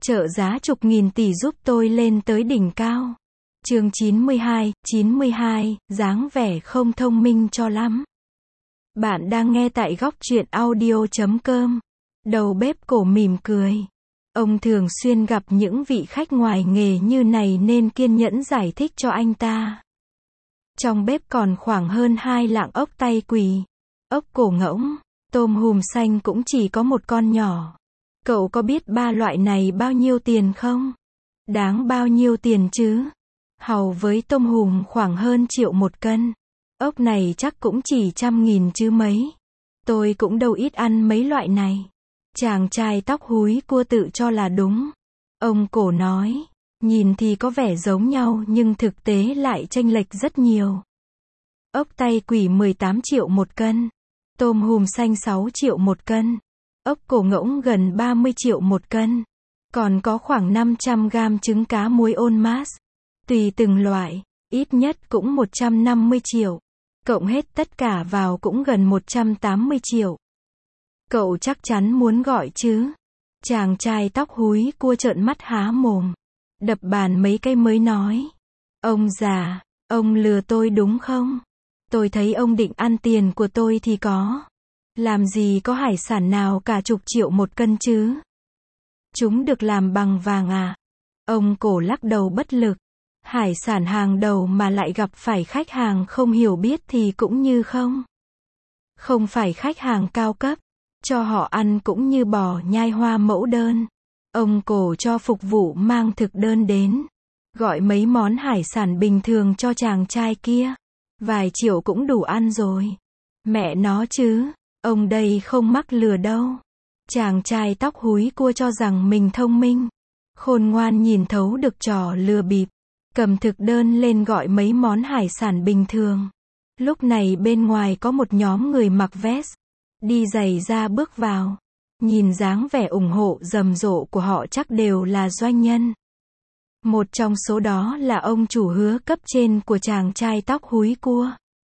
Trợ giá chục nghìn tỷ giúp tôi lên tới đỉnh cao. Chương 92, dáng vẻ không thông minh cho lắm. Bạn đang nghe tại góc truyện audio.com. Đầu bếp cổ mỉm cười. Ông thường xuyên gặp những vị khách ngoài nghề như này nên kiên nhẫn giải thích cho anh ta. Trong bếp còn khoảng hơn 2 lạng ốc tay quỳ, ốc cổ ngỗng, tôm hùm xanh cũng chỉ có một con nhỏ. Cậu có biết 3 loại này bao nhiêu tiền không? Đáng bao nhiêu tiền chứ? Hàu với tôm hùm khoảng hơn triệu một cân. Ốc này chắc cũng chỉ 100.000 chứ mấy. Tôi cũng đâu ít ăn mấy loại này. Chàng trai tóc húi cua tự cho là đúng. Ông cổ nói, nhìn thì có vẻ giống nhau nhưng thực tế lại chênh lệch rất nhiều. Ốc tay quỷ 18 triệu một cân. Tôm hùm xanh 6 triệu một cân. Ốc cổ ngỗng gần 30 triệu một cân. Còn có khoảng 500 gram trứng cá muối ôn mát. Tùy từng loại, ít nhất cũng 150 triệu. Cộng hết tất cả vào cũng gần 180 triệu. Cậu chắc chắn muốn gọi chứ? Chàng trai tóc húi cua trợn mắt há mồm. Đập bàn mấy cái mới nói. Ông già, ông lừa tôi đúng không? Tôi thấy ông định ăn tiền của tôi thì có. Làm gì có hải sản nào cả chục triệu một cân chứ? Chúng được làm bằng vàng à? Ông cổ lắc đầu bất lực. Hải sản hàng đầu mà lại gặp phải khách hàng không hiểu biết thì cũng như không. Không phải khách hàng cao cấp. Cho họ ăn cũng như bò nhai hoa mẫu đơn. Ông cổ cho phục vụ mang thực đơn đến. Gọi mấy món hải sản bình thường cho chàng trai kia. Vài triệu cũng đủ ăn rồi. Mẹ nó chứ, ông đây không mắc lừa đâu. Chàng trai tóc húi cua cho rằng mình thông minh. Khôn ngoan nhìn thấu được trò lừa bịp. Cầm thực đơn lên gọi mấy món hải sản bình thường. Lúc này bên ngoài có một nhóm người mặc vest. Đi giày ra bước vào. Nhìn dáng vẻ ủng hộ rầm rộ của họ chắc đều là doanh nhân. Một trong số đó là ông chủ hứa cấp trên của chàng trai tóc húi cua.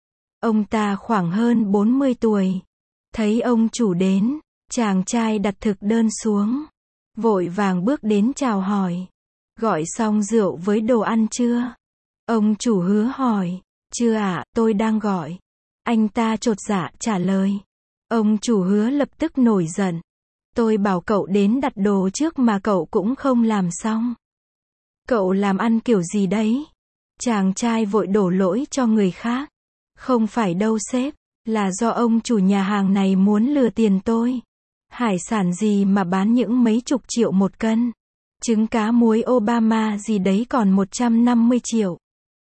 Ông ta khoảng hơn 40 tuổi. Thấy ông chủ đến, chàng trai đặt thực đơn xuống. Vội vàng bước đến chào hỏi. Gọi xong rượu với đồ ăn chưa? Ông chủ hứa hỏi. Chưa ạ, tôi đang gọi. Anh ta chột dạ trả lời. Ông chủ hứa lập tức nổi giận. Tôi bảo cậu đến đặt đồ trước mà cậu cũng không làm xong. Cậu làm ăn kiểu gì đấy? Chàng trai vội đổ lỗi cho người khác. Không phải đâu sếp, là do ông chủ nhà hàng này muốn lừa tiền tôi. Hải sản gì mà bán những mấy chục triệu một cân. Trứng cá muối Obama gì đấy còn 150 triệu.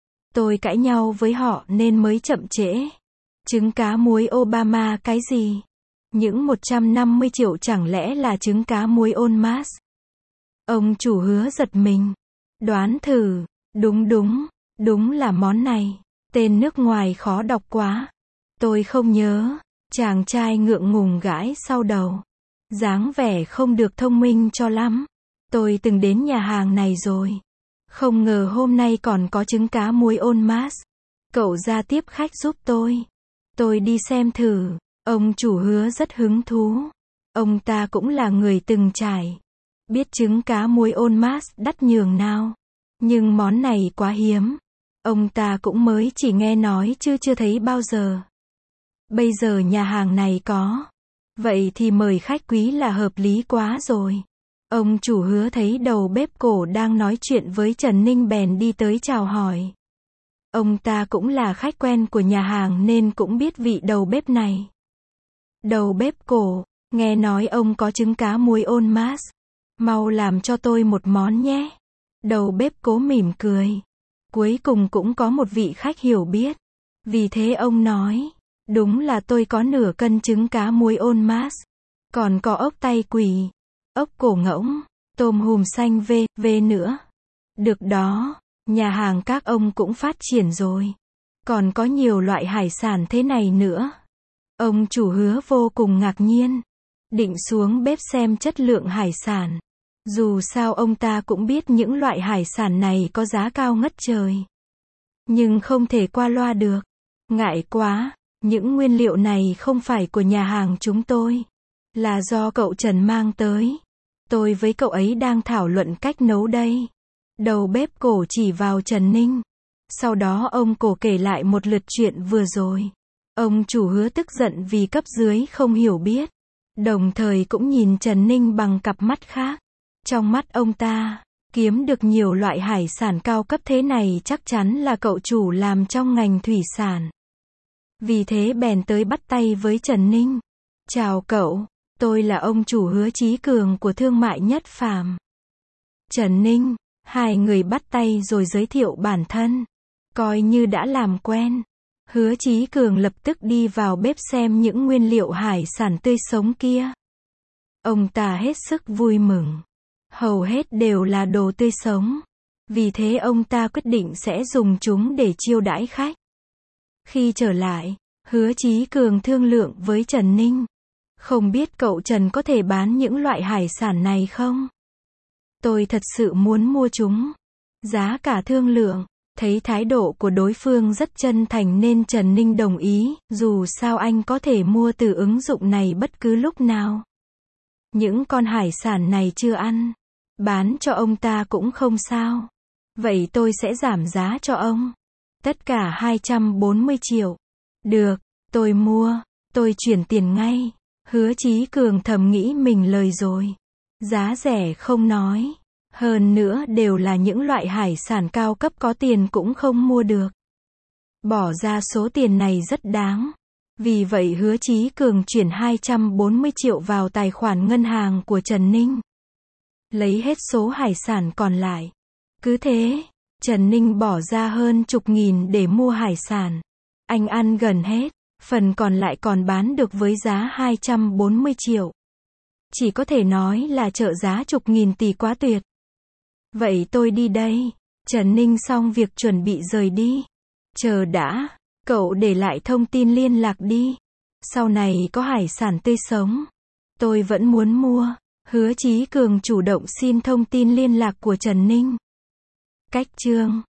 Tôi cãi nhau với họ nên mới chậm trễ. Trứng cá muối Obama cái gì? Những 150 triệu chẳng lẽ là trứng cá muối ôn mát? Ông chủ hứa giật mình. Đoán thử. Đúng là món này. Tên nước ngoài khó đọc quá. Tôi không nhớ. Chàng trai ngượng ngùng gãi sau đầu. Dáng vẻ không được thông minh cho lắm. Tôi từng đến nhà hàng này rồi. Không ngờ hôm nay còn có trứng cá muối ôn mát. Cậu ra tiếp khách giúp tôi. Tôi đi xem thử. Ông chủ hứa rất hứng thú. Ông ta cũng là người từng trải. Biết trứng cá muối ôn mát đắt nhường nào. Nhưng món này quá hiếm. Ông ta cũng mới chỉ nghe nói chứ chưa thấy bao giờ. Bây giờ nhà hàng này có. Vậy thì mời khách quý là hợp lý quá rồi. Ông chủ hứa thấy đầu bếp cổ đang nói chuyện với Trần Ninh bèn đi tới chào hỏi. Ông ta cũng là khách quen của nhà hàng nên cũng biết vị đầu bếp này. Đầu bếp cổ, nghe nói ông có trứng cá muối ôn mát. Mau làm cho tôi một món nhé. Đầu bếp cố mỉm cười. Cuối cùng cũng có một vị khách hiểu biết. Vì thế ông nói, đúng là tôi có nửa cân trứng cá muối ôn mát. Còn có ốc tay quỳ, ốc cổ ngỗng, tôm hùm xanh v nữa. Được đó, nhà hàng các ông cũng phát triển rồi. Còn có nhiều loại hải sản thế này nữa. Ông chủ hứa vô cùng ngạc nhiên. Định xuống bếp xem chất lượng hải sản. Dù sao ông ta cũng biết những loại hải sản này có giá cao ngất trời. Nhưng không thể qua loa được. Ngại quá, những nguyên liệu này không phải của nhà hàng chúng tôi. Là do cậu Trần mang tới. Tôi với cậu ấy đang thảo luận cách nấu đây. Đầu bếp cổ chỉ vào Trần Ninh. Sau đó ông cổ kể lại một lượt chuyện vừa rồi. Ông chủ Hứa tức giận vì cấp dưới không hiểu biết. Đồng thời cũng nhìn Trần Ninh bằng cặp mắt khác. Trong mắt ông ta, kiếm được nhiều loại hải sản cao cấp thế này chắc chắn là cậu chủ làm trong ngành thủy sản. Vì thế bèn tới bắt tay với Trần Ninh. Chào cậu, tôi là ông chủ Hứa Chí Cường của Thương mại Nhất Phàm. Trần Ninh, hai người bắt tay rồi giới thiệu bản thân. Coi như đã làm quen. Hứa Chí Cường lập tức đi vào bếp xem những nguyên liệu hải sản tươi sống kia. Ông ta hết sức vui mừng. Hầu hết đều là đồ tươi sống. Vì thế ông ta quyết định sẽ dùng chúng để chiêu đãi khách. Khi trở lại, Hứa Chí Cường thương lượng với Trần Ninh. Không biết cậu Trần có thể bán những loại hải sản này không? Tôi thật sự muốn mua chúng. Giá cả thương lượng. Thấy thái độ của đối phương rất chân thành nên Trần Ninh đồng ý, dù sao anh có thể mua từ ứng dụng này bất cứ lúc nào. Những con hải sản này chưa ăn, bán cho ông ta cũng không sao. Vậy tôi sẽ giảm giá cho ông. Tất cả 240 triệu. Được, tôi mua, tôi chuyển tiền ngay. Hứa Chí Cường thầm nghĩ mình lời rồi. Giá rẻ không nói. Hơn nữa đều là những loại hải sản cao cấp có tiền cũng không mua được. Bỏ ra số tiền này rất đáng. Vì vậy Hứa Chí Cường chuyển 240 triệu vào tài khoản ngân hàng của Trần Ninh. Lấy hết số hải sản còn lại. Cứ thế, Trần Ninh bỏ ra hơn chục nghìn để mua hải sản. Anh ăn gần hết, phần còn lại còn bán được với giá 240 triệu. Chỉ có thể nói là trợ giá chục nghìn tỷ quá tuyệt. Vậy tôi đi đây. Trần Ninh xong việc chuẩn bị rời đi. Chờ đã, cậu để lại thông tin liên lạc đi. Sau này có hải sản tươi sống, tôi vẫn muốn mua. Hứa Chí Cường chủ động xin thông tin liên lạc của Trần Ninh. Cách chương